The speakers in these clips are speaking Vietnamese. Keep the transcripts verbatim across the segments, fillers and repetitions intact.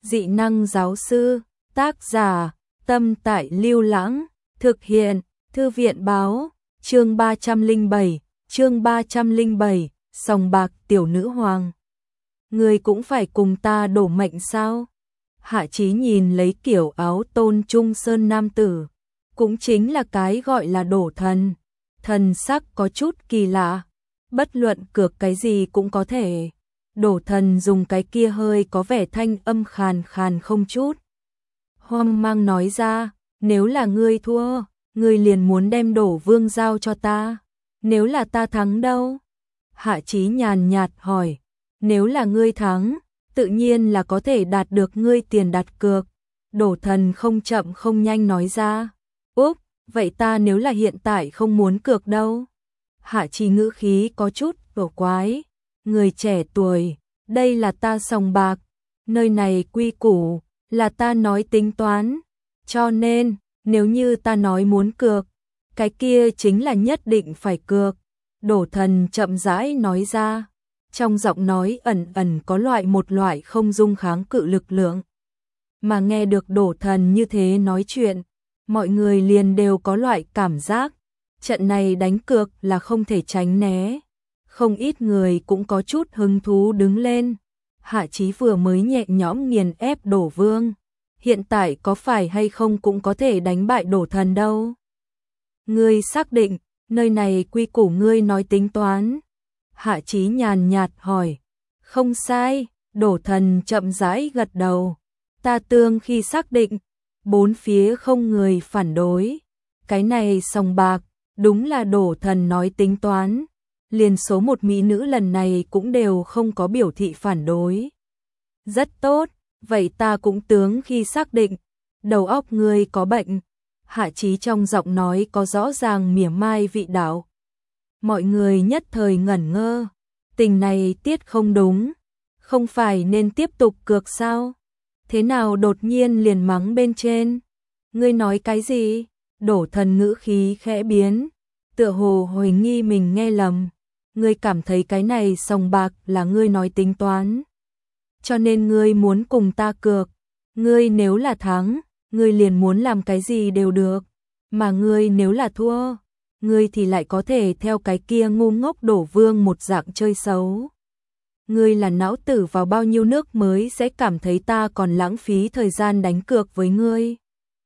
Dị năng giáo sư, tác giả, Tâm Tại Lưu Lãng, thực hiện, Thư viện báo, chương ba trăm lẻ bảy, chương ba trăm lẻ bảy, sòng bạc tiểu nữ hoàng. Người cũng phải cùng ta đổ mệnh sao? Hạ Chí nhìn lấy kiểu áo tôn trung sơn nam tử, cũng chính là cái gọi là đổ thần. Thần sắc có chút kỳ lạ, bất luận cược cái gì cũng có thể. Đổ thần dùng cái kia hơi có vẻ thanh âm khàn khàn không chút hoang mang nói ra, nếu là ngươi thua, ngươi liền muốn đem đổ vương giao cho ta. Nếu là ta thắng đâu? Hạ Chí nhàn nhạt hỏi, nếu là ngươi thắng, tự nhiên là có thể đạt được ngươi tiền đặt cược. Đổ thần không chậm không nhanh nói ra, úp, vậy ta nếu là hiện tại không muốn cược đâu? Hạ Chí ngữ khí có chút cổ quái, người trẻ tuổi, đây là ta sòng bạc, nơi này quy củ, là ta nói tính toán, cho nên, nếu như ta nói muốn cược, cái kia chính là nhất định phải cược. Đổ thần chậm rãi nói ra, trong giọng nói ẩn ẩn có loại một loại không dung kháng cự lực lượng. Mà nghe được đổ thần như thế nói chuyện, mọi người liền đều có loại cảm giác, trận này đánh cược là không thể tránh né. Không ít người cũng có chút hứng thú đứng lên. Hạ Chí vừa mới nhẹ nhõm nghiền ép đổ vương, hiện tại có phải hay không cũng có thể đánh bại đổ thần đâu. Ngươi xác định, nơi này quy củ ngươi nói tính toán. Hạ Chí nhàn nhạt hỏi. Không sai, đổ thần chậm rãi gật đầu. Ta tương khi xác định, bốn phía không người phản đối. Cái này sòng bạc, đúng là đổ thần nói tính toán. Liền số một mỹ nữ lần này cũng đều không có biểu thị phản đối. Rất tốt, vậy ta cũng tướng khi xác định, đầu óc ngươi có bệnh. Hạ Chí trong giọng nói có rõ ràng mỉa mai vị đạo. Mọi người nhất thời ngẩn ngơ, tình này tiết không đúng, không phải nên tiếp tục cược sao? Thế nào đột nhiên liền mắng bên trên? Ngươi nói cái gì? Đổ thần ngữ khí khẽ biến, tựa hồ hồi nghi mình nghe lầm. Ngươi cảm thấy cái này sòng bạc là ngươi nói tính toán, cho nên ngươi muốn cùng ta cược. Ngươi nếu là thắng, ngươi liền muốn làm cái gì đều được, mà ngươi nếu là thua, ngươi thì lại có thể theo cái kia ngu ngốc đổ vương một dạng chơi xấu. Ngươi là não tử vào bao nhiêu nước mới sẽ cảm thấy ta còn lãng phí thời gian đánh cược với ngươi?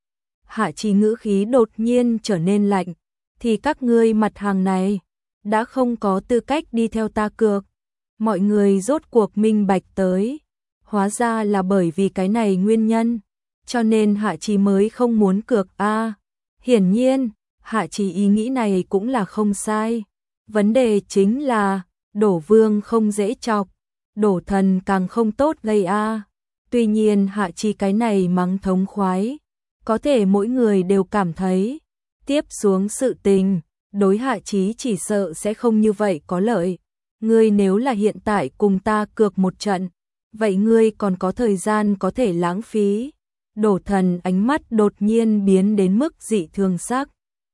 Hạ Chí ngữ khí đột nhiên trở nên lạnh, thì các ngươi mặt hàng này đã không có tư cách đi theo ta cược. Mọi người rốt cuộc minh bạch tới, hóa ra là bởi vì cái này nguyên nhân, cho nên Hạ Chí mới không muốn cược a. À, hiển nhiên, Hạ Chí ý nghĩ này cũng là không sai. Vấn đề chính là, đổ vương không dễ chọc, đổ thần càng không tốt gây a. À. Tuy nhiên Hạ Chí cái này mắng thống khoái, có thể mỗi người đều cảm thấy, tiếp xuống sự tình, đối Hạ Chí chỉ sợ sẽ không như vậy có lợi. Ngươi nếu là hiện tại cùng ta cược một trận, vậy ngươi còn có thời gian có thể lãng phí. Đổ thần ánh mắt đột nhiên biến đến mức dị thường sắc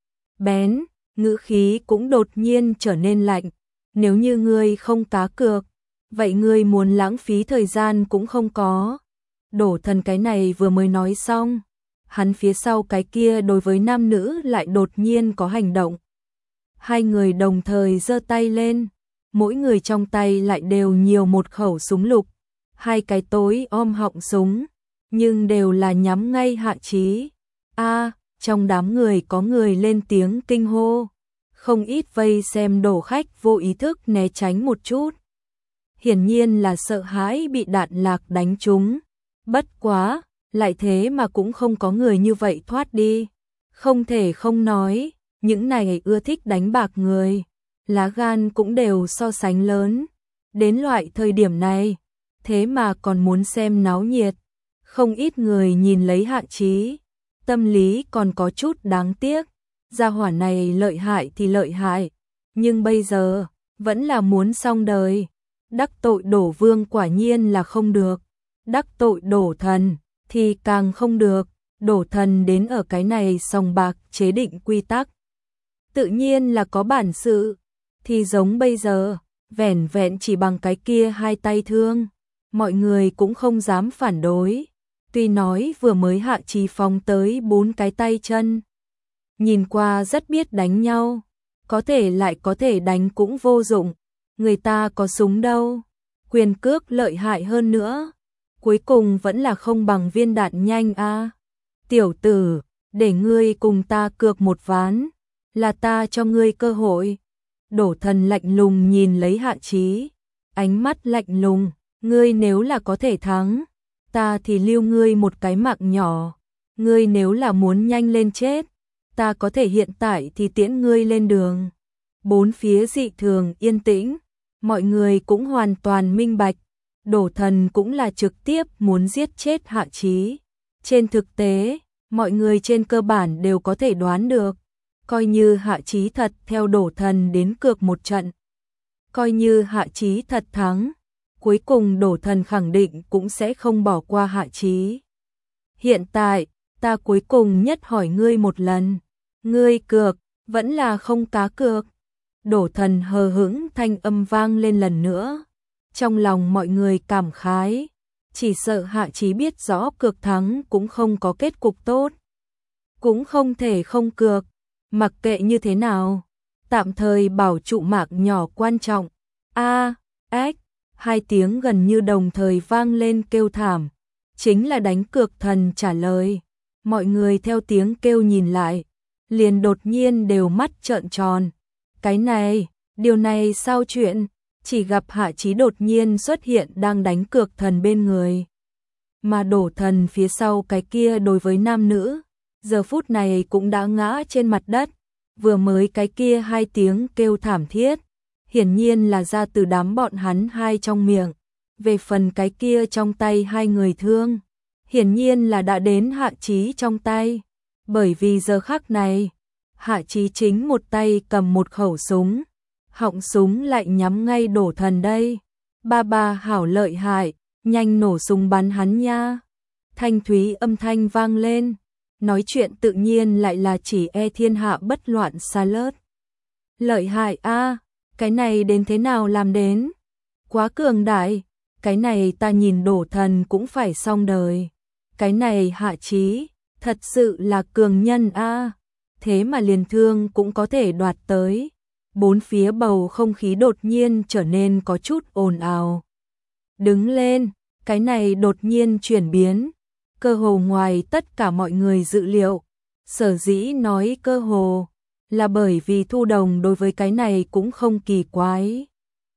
bén, ngữ khí cũng đột nhiên trở nên lạnh. Nếu như ngươi không cá cược, vậy ngươi muốn lãng phí thời gian cũng không có. Đổ thần cái này vừa mới nói xong, hắn phía sau cái kia đối với nam nữ lại đột nhiên có hành động. Hai người đồng thời giơ tay lên, mỗi người trong tay lại đều nhiều một khẩu súng lục, hai cái tối om họng súng, nhưng đều là nhắm ngay Hạ Chí. A, trong đám người có người lên tiếng kinh hô, không ít vây xem đổ khách vô ý thức né tránh một chút. Hiển nhiên là sợ hãi bị đạn lạc đánh trúng, bất quá, lại thế mà cũng không có người như vậy thoát đi. Không thể không nói, những này ưa thích đánh bạc người, lá gan cũng đều so sánh lớn. Đến loại thời điểm này, thế mà còn muốn xem náo nhiệt. Không ít người nhìn lấy Hạ Chí, tâm lý còn có chút đáng tiếc. Gia hỏa này lợi hại thì lợi hại, nhưng bây giờ, vẫn là muốn xong đời. Đắc tội đổ vương quả nhiên là không được, đắc tội đổ thần thì càng không được. Đổ thần đến ở cái này sòng bạc chế định quy tắc, tự nhiên là có bản sự, thì giống bây giờ, vẻn vẹn chỉ bằng cái kia hai tay thương, mọi người cũng không dám phản đối. Tuy nói vừa mới Hạ Chí phóng tới bốn cái tay chân, nhìn qua rất biết đánh nhau, có thể lại có thể đánh cũng vô dụng, người ta có súng đâu, quyền cước lợi hại hơn nữa, cuối cùng vẫn là không bằng viên đạn nhanh a. À. Tiểu tử, để ngươi cùng ta cược một ván, là ta cho ngươi cơ hội. Đổ Thần lạnh lùng nhìn lấy Hạ Chí, ánh mắt lạnh lùng, ngươi nếu là có thể thắng, ta thì lưu ngươi một cái mạng nhỏ, ngươi nếu là muốn nhanh lên chết, ta có thể hiện tại thì tiễn ngươi lên đường. Bốn phía dị thường yên tĩnh, mọi người cũng hoàn toàn minh bạch, Đổ Thần cũng là trực tiếp muốn giết chết Hạ Chí. Trên thực tế, mọi người trên cơ bản đều có thể đoán được, coi như Hạ Chí thật theo Đổ Thần đến cược một trận, coi như Hạ Chí thật thắng, cuối cùng Đổ Thần khẳng định cũng sẽ không bỏ qua Hạ Chí. Hiện tại, ta cuối cùng nhất hỏi ngươi một lần, ngươi cược, vẫn là không cá cược? Đổ Thần hờ hững thanh âm vang lên lần nữa, trong lòng mọi người cảm khái, chỉ sợ Hạ Chí biết rõ cược thắng cũng không có kết cục tốt, cũng không thể không cược, mặc kệ như thế nào, tạm thời bảo trụ mạng nhỏ quan trọng. A, ếch, hai tiếng gần như đồng thời vang lên kêu thảm, chính là đánh cược thần trả lời. Mọi người theo tiếng kêu nhìn lại, liền đột nhiên đều mắt trợn tròn. Cái này, điều này sao chuyện? Chỉ gặp Hạ Chí đột nhiên xuất hiện đang đánh cược thần bên người. Mà Đổ Thần phía sau cái kia đối với nam nữ, giờ phút này cũng đã ngã trên mặt đất. Vừa mới cái kia hai tiếng kêu thảm thiết, hiển nhiên là ra từ đám bọn hắn hai trong miệng. Về phần cái kia trong tay hai người thương, hiển nhiên là đã đến Hạ Chí trong tay. Bởi vì giờ khắc này, Hạ Chí chính một tay cầm một khẩu súng, họng súng lại nhắm ngay Đổ Thần đây. Ba ba hảo lợi hại, nhanh nổ súng bắn hắn nha. Thanh thúy âm thanh vang lên, nói chuyện tự nhiên lại là chỉ e thiên hạ bất loạn Charlotte. Lợi hại a, cái này đến thế nào làm đến? Quá cường đại, cái này ta nhìn Đổ Thần cũng phải xong đời. Cái này Hạ Chí, thật sự là cường nhân a, thế mà liền thương cũng có thể đoạt tới. Bốn phía bầu không khí đột nhiên trở nên có chút ồn ào. Đứng lên, cái này đột nhiên chuyển biến, cơ hồ ngoài tất cả mọi người dự liệu. Sở dĩ nói cơ hồ, là bởi vì Thu Đồng đối với cái này cũng không kỳ quái.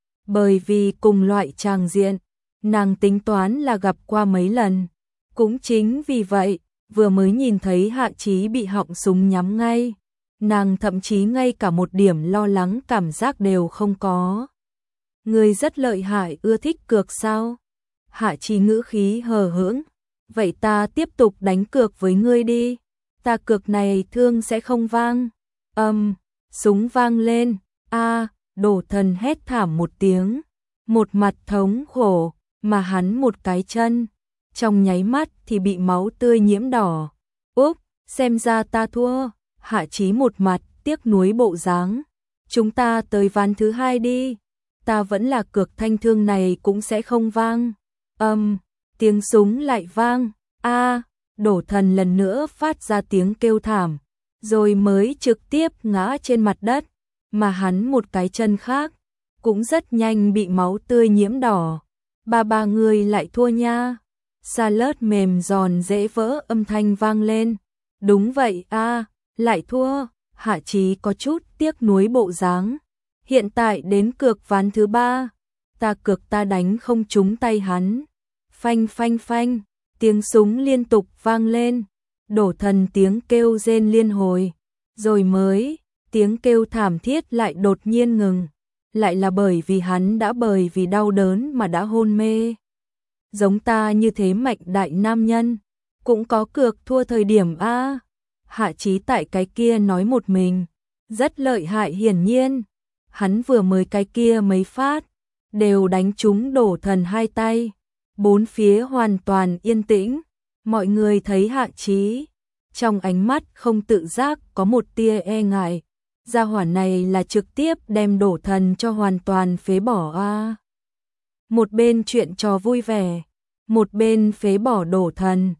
Bởi vì cùng loại tràng diện, nàng tính toán là gặp qua mấy lần. Cũng chính vì vậy, vừa mới nhìn thấy Hạ Chí bị họng súng nhắm ngay, nàng thậm chí ngay cả một điểm lo lắng cảm giác đều không có. Người rất lợi hại, ưa thích cược sao? Hạ Chí ngữ khí hờ hững, vậy ta tiếp tục đánh cược với ngươi đi, ta cược này thương sẽ không vang. Âm, um, súng vang lên, a, à, Đổ Thần hét thảm một tiếng, một mặt thống khổ, mà hắn một cái chân, trong nháy mắt thì bị máu tươi nhiễm đỏ. Úp, xem ra ta thua. Hạ Chí một mặt tiếc nuối bộ dáng, chúng ta tới ván thứ hai đi, ta vẫn là cược thanh thương này cũng sẽ không vang. Âm, um, tiếng súng lại vang, a, à, Đổ Thần lần nữa phát ra tiếng kêu thảm, rồi mới trực tiếp ngã trên mặt đất, mà hắn một cái chân khác cũng rất nhanh bị máu tươi nhiễm đỏ. Ba ba người lại thua nha. Charlotte mềm giòn dễ vỡ âm thanh vang lên. Đúng vậy a, à, lại thua. Hạ Chí có chút tiếc nuối bộ dáng. Hiện tại đến cược ván thứ ba, ta cược ta đánh không trúng tay hắn. Phanh phanh phanh, tiếng súng liên tục vang lên. Đổ Thần tiếng kêu rên liên hồi, rồi mới tiếng kêu thảm thiết lại đột nhiên ngừng, lại là bởi vì hắn đã bởi vì đau đớn mà đã hôn mê. Giống ta như thế mạnh đại nam nhân, cũng có cược thua thời điểm a. Hạ Chí tại cái kia nói một mình, rất lợi hại hiển nhiên, hắn vừa mới cái kia mấy phát, đều đánh trúng Đổ Thần hai tay. Bốn phía hoàn toàn yên tĩnh, mọi người thấy Hạ Chí, trong ánh mắt không tự giác có một tia e ngại. Gia hỏa này là trực tiếp đem Đổ Thần cho hoàn toàn phế bỏ a. À. Một bên chuyện trò vui vẻ, một bên phế bỏ Đổ Thần,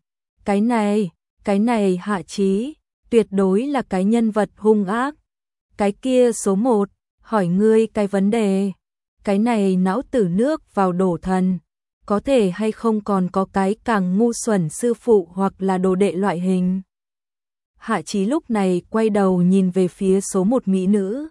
Cái này, cái này Hạ Chí, tuyệt đối là cái nhân vật hung ác. Cái kia số một, hỏi ngươi cái vấn đề. Cái này não tử nước vào đổ thần. Có thể hay không còn có cái càng ngu xuẩn sư phụ hoặc là đồ đệ loại hình. Hạ Chí lúc này quay đầu nhìn về phía số một mỹ nữ.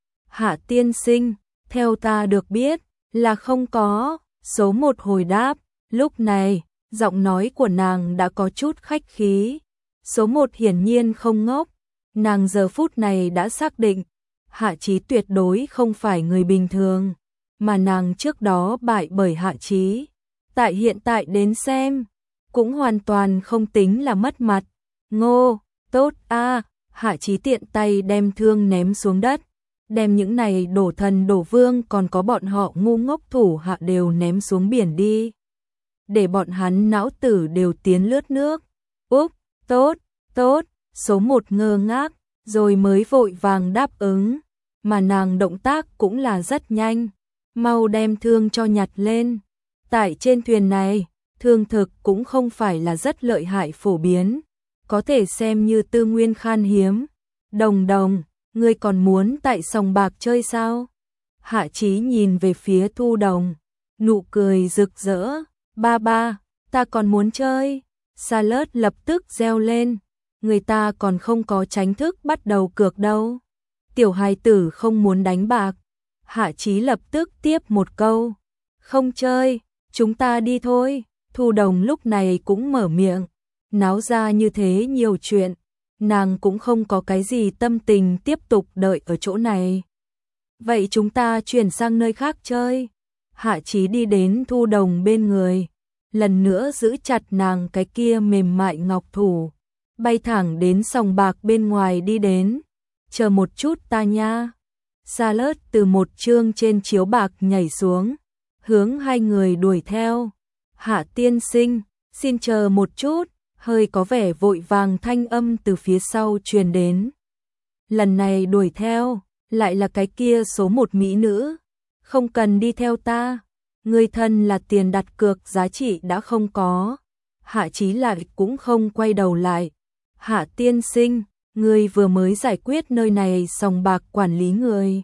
Hạ tiên sinh, theo ta được biết, là không có. Số một hồi đáp, lúc này, giọng nói của nàng đã có chút khách khí. Số một hiển nhiên không ngốc, nàng giờ phút này đã xác định, Hạ Chí tuyệt đối không phải người bình thường, mà nàng trước đó bại bởi Hạ Chí. Tại hiện tại đến xem, cũng hoàn toàn không tính là mất mặt. Ngô, tốt a, Hạ Chí tiện tay đem thương ném xuống đất, đem những này đổ thần đổ vương còn có bọn họ ngu ngốc thủ hạ đều ném xuống biển đi. Để bọn hắn não tử đều tiến lướt nước. Úp, tốt, tốt, số một ngơ ngác, rồi mới vội vàng đáp ứng, mà nàng động tác cũng là rất nhanh, mau đem thương cho nhặt lên. Tại trên thuyền này, thương thực cũng không phải là rất lợi hại phổ biến, có thể xem như tư nguyên khan hiếm. Đồng đồng, ngươi còn muốn tại sòng bạc chơi sao? Hạ Chí nhìn về phía Thu Đồng, nụ cười rực rỡ, ba ba, ta còn muốn chơi. Salad lập tức reo lên, người ta còn không có chính thức bắt đầu cược đâu. Tiểu hài tử không muốn đánh bạc. Hạ Chí lập tức tiếp một câu, không chơi, chúng ta đi thôi. Thu Đồng lúc này cũng mở miệng, náo ra như thế nhiều chuyện, nàng cũng không có cái gì tâm tình tiếp tục đợi ở chỗ này. Vậy chúng ta chuyển sang nơi khác chơi. Hạ Chí đi đến Thu Đồng bên người, lần nữa giữ chặt nàng cái kia mềm mại ngọc thủ, bay thẳng đến sòng bạc bên ngoài đi đến. Chờ một chút ta nha. Salad từ một chương trên chiếu bạc nhảy xuống, hướng hai người đuổi theo. Hạ tiên sinh, xin chờ một chút, hơi có vẻ vội vàng thanh âm từ phía sau truyền đến. Lần này đuổi theo, lại là cái kia số một mỹ nữ. Không cần đi theo ta, người thân là tiền đặt cược giá trị đã không có. Hạ Chí lại cũng không quay đầu lại. Hạ tiên sinh, người vừa mới giải quyết nơi này sòng bạc quản lý người.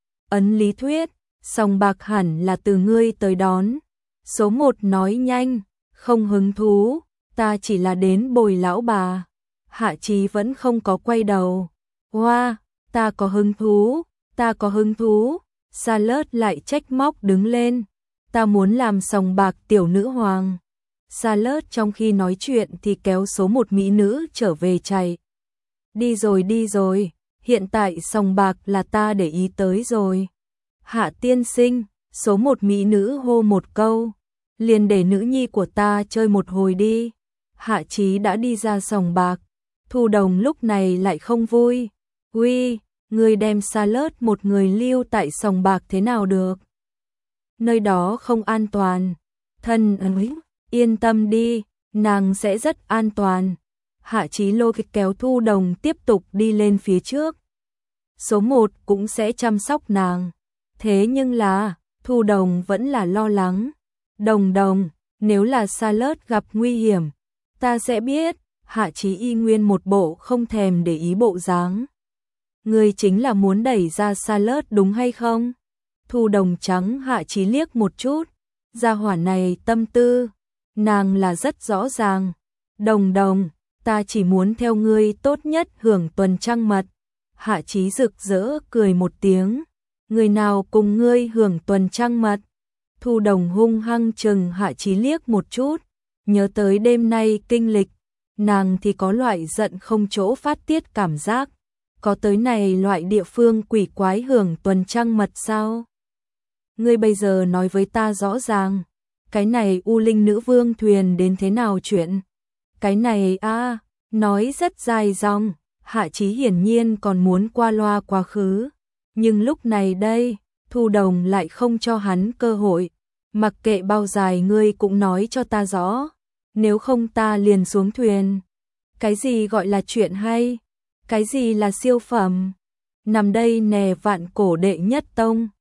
Ấn lý thuyết, sòng bạc hẳn là từ ngươi tới đón. Số một nói nhanh, không hứng thú, ta chỉ là đến bồi lão bà. Hạ Chí vẫn không có quay đầu. Hoa, wow, ta có hứng thú, ta có hứng thú. Salad lại trách móc đứng lên, ta muốn làm sòng bạc tiểu nữ hoàng. Salad trong khi nói chuyện thì kéo số một mỹ nữ trở về chạy. Đi rồi đi rồi, hiện tại sòng bạc là ta để ý tới rồi. Hạ tiên sinh, số một mỹ nữ hô một câu, liền để nữ nhi của ta chơi một hồi đi. Hạ Chí đã đi ra sòng bạc, Thu Đồng lúc này lại không vui. Uy, người đem Salad một người lưu tại sòng bạc thế nào được? Nơi đó không an toàn. Thân ơi, yên tâm đi, nàng sẽ rất an toàn. Hạ Chí lôi kéo Thu Đồng tiếp tục đi lên phía trước. Số một cũng sẽ chăm sóc nàng. Thế nhưng là, Thu Đồng vẫn là lo lắng. Đồng đồng, nếu là Salad gặp nguy hiểm, ta sẽ biết. Hạ Chí y nguyên một bộ không thèm để ý bộ dáng. Ngươi chính là muốn đẩy ra Salad đúng hay không? Thu Đồng trắng Hạ Chí liếc một chút. Gia hỏa này tâm tư, nàng là rất rõ ràng. Đồng đồng, ta chỉ muốn theo ngươi tốt nhất hưởng tuần trăng mật. Hạ Chí rực rỡ cười một tiếng. Người nào cùng ngươi hưởng tuần trăng mật? Thu Đồng hung hăng chừng Hạ Chí liếc một chút. Nhớ tới đêm nay kinh lịch, nàng thì có loại giận không chỗ phát tiết cảm giác. Có tới này loại địa phương quỷ quái hưởng tuần trăng mật sao? Ngươi bây giờ nói với ta rõ ràng, cái này U Linh Nữ Vương thuyền đến thế nào chuyện? Cái này a, à, nói rất dài dòng. Hạ Chí hiển nhiên còn muốn qua loa quá khứ, nhưng lúc này đây, Thu Đồng lại không cho hắn cơ hội. Mặc kệ bao dài ngươi cũng nói cho ta rõ, nếu không ta liền xuống thuyền. Cái gì gọi là chuyện hay? Cái gì là siêu phẩm? Nằm đây nè vạn cổ đệ nhất tông.